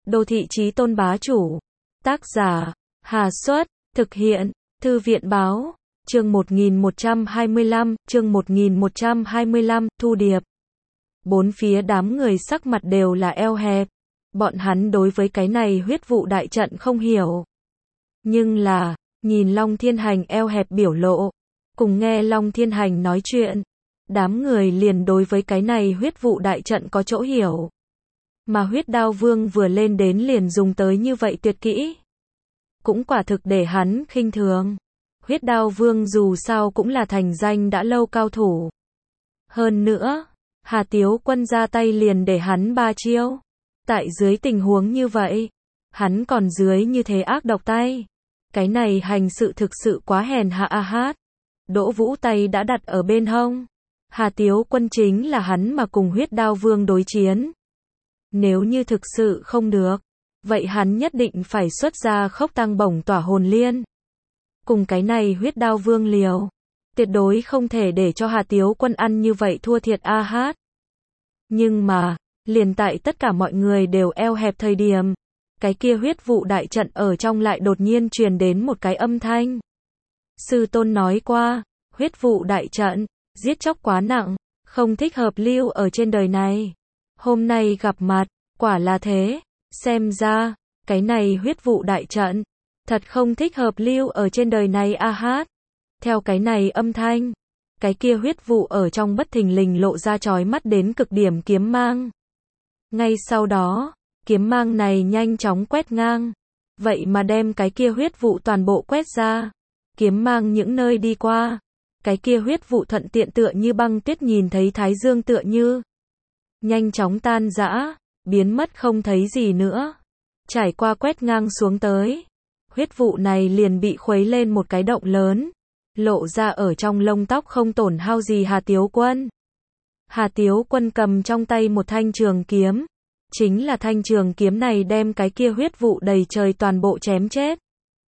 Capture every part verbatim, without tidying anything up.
Đô thị chí tôn bá chủ. Tác giả, Hà Xuất, thực hiện, Thư viện Báo, chương một nghìn một trăm hai mươi lăm, chương một nghìn một trăm hai mươi lăm, Thu Điệp. Bốn phía đám người sắc mặt đều là eo hẹp. Bọn hắn đối với cái này huyết vụ đại trận không hiểu. Nhưng là, nhìn Long Thiên Hành eo hẹp biểu lộ, cùng nghe Long Thiên Hành nói chuyện, đám người liền đối với cái này huyết vụ đại trận có chỗ hiểu. Mà huyết đao vương vừa lên đến liền dùng tới như vậy tuyệt kỹ. Cũng quả thực để hắn khinh thường. Huyết đao vương dù sao cũng là thành danh đã lâu cao thủ. Hơn nữa, Hà Tiếu Quân ra tay liền để hắn ba chiêu. Tại dưới tình huống như vậy, hắn còn dưới như thế ác độc tay. Cái này hành sự thực sự quá hèn hạ a hát. Đỗ Vũ tay đã đặt ở bên hông. Hà Tiếu Quân chính là hắn mà cùng huyết đao vương đối chiến. Nếu như thực sự không được, vậy hắn nhất định phải xuất ra khốc tăng bổng tỏa hồn liên. Cùng cái này huyết đao vương liều. Tuyệt đối không thể để cho Hà Tiếu Quân ăn như vậy thua thiệt a hát. Nhưng mà, liền tại tất cả mọi người đều eo hẹp thời điểm, cái kia huyết vụ đại trận ở trong lại đột nhiên truyền đến một cái âm thanh. Sư tôn nói qua, huyết vụ đại trận, giết chóc quá nặng, không thích hợp lưu ở trên đời này. Hôm nay gặp mặt, quả là thế, xem ra, cái này huyết vụ đại trận, thật không thích hợp lưu ở trên đời này a hát. Theo cái này âm thanh, cái kia huyết vụ ở trong bất thình lình lộ ra chói mắt đến cực điểm kiếm mang. Ngay sau đó, kiếm mang này nhanh chóng quét ngang, vậy mà đem cái kia huyết vụ toàn bộ quét ra. Kiếm mang những nơi đi qua, cái kia huyết vụ thuận tiện tựa như băng tuyết nhìn thấy thái dương tựa như. Nhanh chóng tan rã, biến mất không thấy gì nữa. Trải qua quét ngang xuống tới, huyết vụ này liền bị khuấy lên một cái động lớn, lộ ra ở trong lông tóc không tổn hao gì Hà Tiếu Quân. Hà Tiếu Quân cầm trong tay một thanh trường kiếm, chính là thanh trường kiếm này đem cái kia huyết vụ đầy trời toàn bộ chém chết.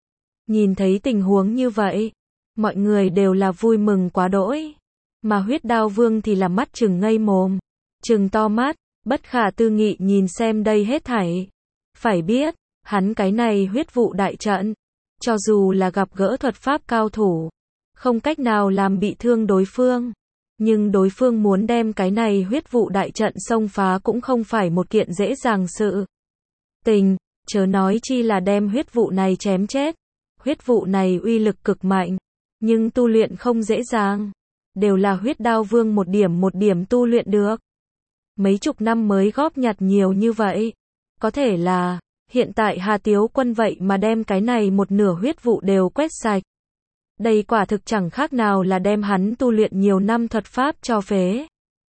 Nhìn thấy tình huống như vậy, mọi người đều là vui mừng quá đỗi, mà huyết đao vương thì là mắt trừng ngây mồm, trừng to mắt, bất khả tư nghị nhìn xem đây hết thảy. Phải biết, hắn cái này huyết vụ đại trận, cho dù là gặp gỡ thuật pháp cao thủ, không cách nào làm bị thương đối phương, nhưng đối phương muốn đem cái này huyết vụ đại trận xông phá cũng không phải một kiện dễ dàng sự tình, chớ nói chi là đem huyết vụ này chém chết. Huyết vụ này uy lực cực mạnh, nhưng tu luyện không dễ dàng, đều là huyết đao vương một điểm một điểm tu luyện được. Mấy chục năm mới góp nhặt nhiều như vậy, có thể là, hiện tại Hà Tiếu Quân vậy mà đem cái này một nửa huyết vụ đều quét sạch. Đây quả thực chẳng khác nào là đem hắn tu luyện nhiều năm thuật pháp cho phế.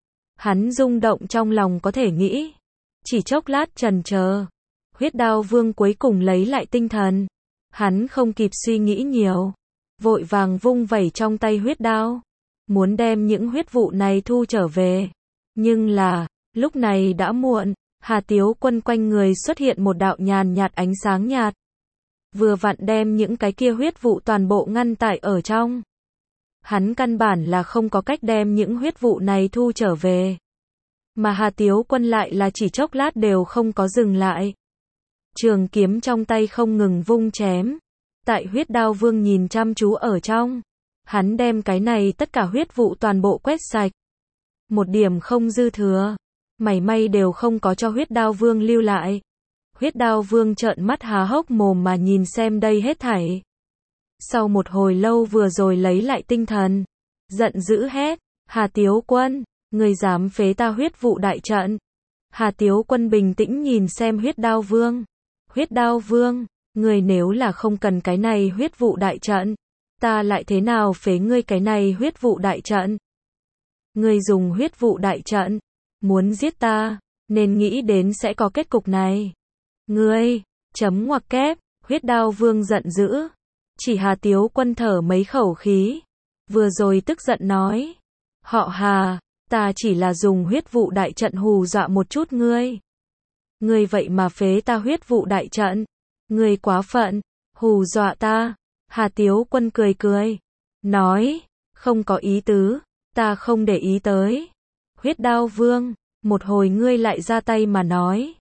Hắn rung động trong lòng có thể nghĩ. Chỉ chốc lát chần chờ, huyết đao vương cuối cùng lấy lại tinh thần. Hắn không kịp suy nghĩ nhiều, vội vàng vung vẩy trong tay huyết đao, muốn đem những huyết vụ này thu trở về. Nhưng là, lúc này đã muộn, Hà Tiếu Quân quanh người xuất hiện một đạo nhàn nhạt ánh sáng nhạt. Vừa vặn đem những cái kia huyết vụ toàn bộ ngăn tại ở trong. Hắn căn bản là không có cách đem những huyết vụ này thu trở về. Mà Hà Tiếu Quân lại là chỉ chốc lát đều không có dừng lại. Trường kiếm trong tay không ngừng vung chém. Tại huyết đao vương nhìn chăm chú ở trong. Hắn đem cái này tất cả huyết vụ toàn bộ quét sạch. Một điểm không dư thừa. Mảy may đều không có cho huyết đao vương lưu lại. Huyết đao vương trợn mắt há hốc mồm mà nhìn xem đây hết thảy. Sau một hồi lâu vừa rồi lấy lại tinh thần. Giận dữ hét. Hà Tiếu Quân, người dám phế ta huyết vụ đại trận. Hà Tiếu Quân bình tĩnh nhìn xem huyết đao vương. Huyết đao vương, người nếu là không cần cái này huyết vụ đại trận, ta lại thế nào phế ngươi cái này huyết vụ đại trận? Ngươi dùng huyết vụ đại trận, muốn giết ta, nên nghĩ đến sẽ có kết cục này. Ngươi, chấm ngoặc kép, huyết đao vương giận dữ. Chỉ Hà Tiếu Quân thở mấy khẩu khí. Vừa rồi tức giận nói. Họ Hà, ta chỉ là dùng huyết vụ đại trận hù dọa một chút ngươi. Ngươi vậy mà phế ta huyết vụ đại trận. Ngươi quá phận, hù dọa ta. Hà Tiếu Quân cười cười. Nói, không có ý tứ, ta không để ý tới. Huyết đao vương, một hồi ngươi lại ra tay mà nói.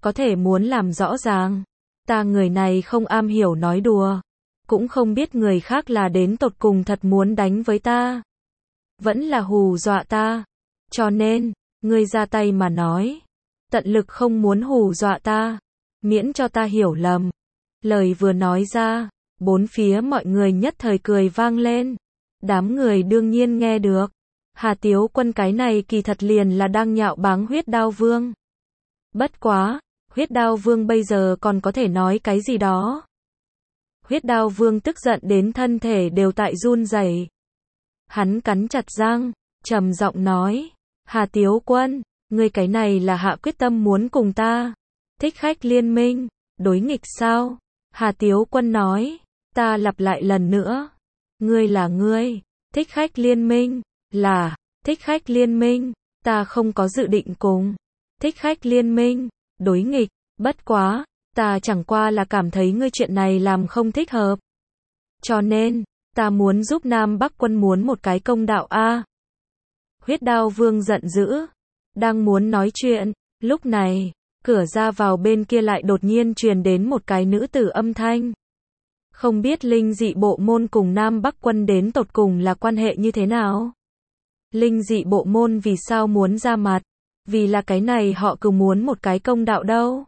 có thể muốn làm rõ ràng. Ta người này không am hiểu nói đùa. Cũng không biết người khác là đến tột cùng thật muốn đánh với ta. Vẫn là hù dọa ta. Cho nên, ngươi ra tay mà nói. Tận lực không muốn hù dọa ta. Miễn cho ta hiểu lầm. Lời vừa nói ra, bốn phía mọi người nhất thời cười vang lên. Đám người đương nhiên nghe được. Hà Tiếu Quân cái này kỳ thật liền là đang nhạo báng Huyết Đao Vương. Bất quá, Huyết Đao Vương bây giờ còn có thể nói cái gì đó. Huyết Đao Vương tức giận đến thân thể đều tại run rẩy. Hắn cắn chặt răng, trầm giọng nói, Hà Tiếu Quân, ngươi cái này là hạ quyết tâm muốn cùng ta. Thích khách liên minh, đối nghịch sao? Hà Tiếu Quân nói, ta lặp lại lần nữa. Ngươi là ngươi, thích khách liên minh, là, thích khách liên minh, ta không có dự định cùng. Thích khách liên minh, đối nghịch, bất quá, ta chẳng qua là cảm thấy ngươi chuyện này làm không thích hợp. Cho nên, ta muốn giúp Nam Bắc quân muốn một cái công đạo a. Huyết Đao Vương giận dữ, đang muốn nói chuyện, lúc này, cửa ra vào bên kia lại đột nhiên truyền đến một cái nữ tử âm thanh. Không biết linh dị bộ môn cùng Nam Bắc quân đến tột cùng là quan hệ như thế nào? Linh dị bộ môn vì sao muốn ra mặt? Vì là cái này họ cứ muốn một cái công đạo đâu?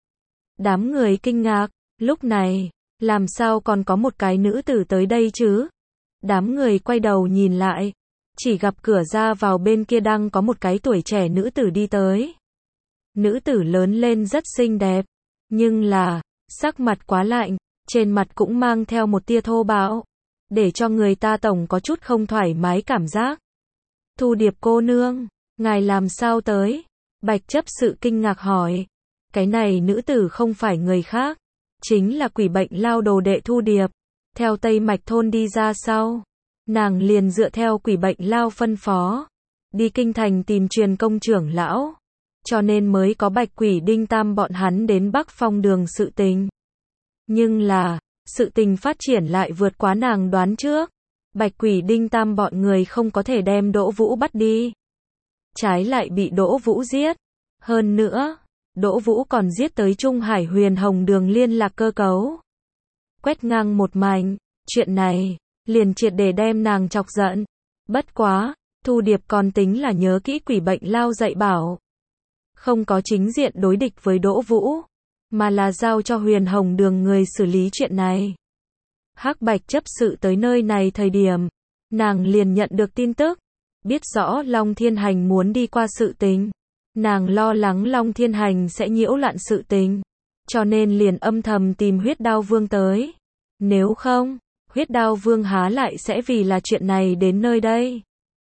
Đám người kinh ngạc, lúc này, làm sao còn có một cái nữ tử tới đây chứ? Đám người quay đầu nhìn lại, chỉ gặp cửa ra vào bên kia đang có một cái tuổi trẻ nữ tử đi tới. Nữ tử lớn lên rất xinh đẹp, nhưng là, sắc mặt quá lạnh, trên mặt cũng mang theo một tia thô bạo, để cho người ta tổng có chút không thoải mái cảm giác. Thu Điệp cô nương, ngài làm sao tới? Bạch chấp sự kinh ngạc hỏi. Cái này nữ tử không phải người khác, chính là quỷ bệnh lao đồ đệ Thu Điệp. Theo Tây Mạch thôn đi ra sau, nàng liền dựa theo quỷ bệnh lao phân phó, đi kinh thành tìm truyền công trưởng lão, cho nên mới có Bạch Quỷ Đinh Tam bọn hắn đến Bắc Phong đường sự tình. Nhưng là, sự tình phát triển lại vượt quá nàng đoán trước. Bạch Quỷ Đinh Tam bọn người không có thể đem Đỗ Vũ bắt đi, trái lại bị Đỗ Vũ giết. Hơn nữa, Đỗ Vũ còn giết tới Trung Hải Huyền Hồng đường liên lạc cơ cấu, quét ngang một mảnh. Chuyện này liền triệt để đem nàng chọc giận. Bất quá, Thu Điệp còn tính là nhớ kỹ quỷ bệnh lao dạy bảo, không có chính diện đối địch với Đỗ Vũ, mà là giao cho Huyền Hồng đường người xử lý chuyện này. Hắc Bạch chấp sự tới nơi này thời điểm, nàng liền nhận được tin tức, biết rõ Long Thiên Hành muốn đi qua sự tình. Nàng lo lắng Long Thiên Hành sẽ nhiễu loạn sự tình, cho nên liền âm thầm tìm Huyết Đao Vương tới. Nếu không, Huyết Đao Vương há lại sẽ vì là chuyện này đến nơi đây.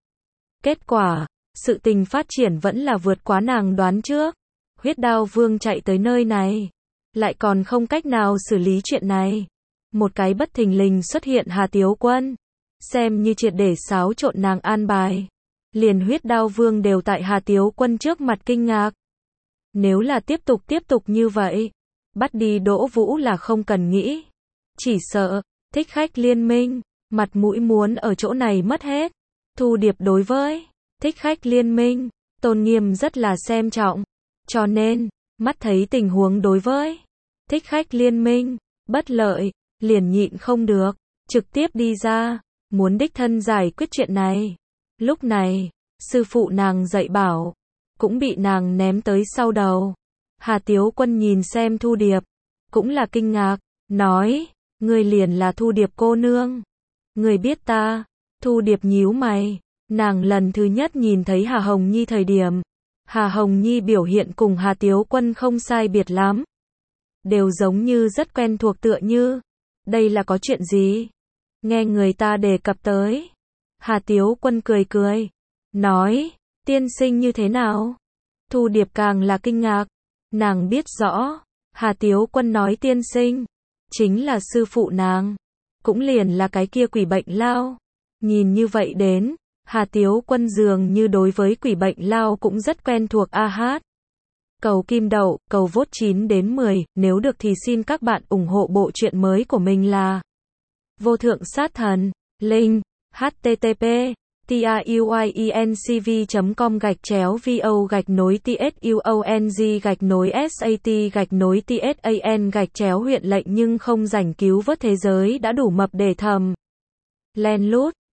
Kết quả, sự tình phát triển vẫn là vượt quá nàng đoán trước. Huyết Đao Vương chạy tới nơi này, lại còn không cách nào xử lý chuyện này. Một cái bất thình lình xuất hiện Hà Tiếu Quân, xem như triệt để xáo trộn nàng an bài. Liền Huyết Đao Vương đều tại Hà Tiếu Quân trước mặt kinh ngạc. Nếu là tiếp tục tiếp tục như vậy, bắt đi Đỗ Vũ là không cần nghĩ. Chỉ sợ, thích khách liên minh, mặt mũi muốn ở chỗ này mất hết. Thu Điệp đối với thích khách liên minh, tôn nghiêm rất là xem trọng. Cho nên, mắt thấy tình huống đối với thích khách liên minh, bất lợi, liền nhịn không được, trực tiếp đi ra, muốn đích thân giải quyết chuyện này. Lúc này, sư phụ nàng dạy bảo, cũng bị nàng ném tới sau đầu. Hà Tiếu Quân nhìn xem Thu Điệp, cũng là kinh ngạc, nói, ngươi liền là Thu Điệp cô nương. Ngươi biết ta? Thu Điệp nhíu mày, nàng lần thứ nhất nhìn thấy Hà Hồng Nhi thời điểm. Hà Hồng Nhi biểu hiện cùng Hà Tiếu Quân không sai biệt lắm. Đều giống như rất quen thuộc tựa như. Đây là có chuyện gì? Nghe người ta đề cập tới. Hà Tiếu Quân cười cười, nói, tiên sinh như thế nào? Thu Điệp càng là kinh ngạc, nàng biết rõ, Hà Tiếu Quân nói tiên sinh, chính là sư phụ nàng, cũng liền là cái kia quỷ bệnh lao. Nhìn như vậy đến, Hà Tiếu Quân dường như đối với quỷ bệnh lao cũng rất quen thuộc a hát. Cầu kim đậu, cầu vote chín đến mười, nếu được thì xin các bạn ủng hộ bộ truyện mới của mình là Vô Thượng Sát Thần, link, H T T P tuyencv chấm com gạch chéo vo gạch nối tsuong gạch nối sat gạch nối tsan gạch chéo huyện lệnh nhưng không rảnh cứu vớt thế giới đã đủ mập để thầm len lút.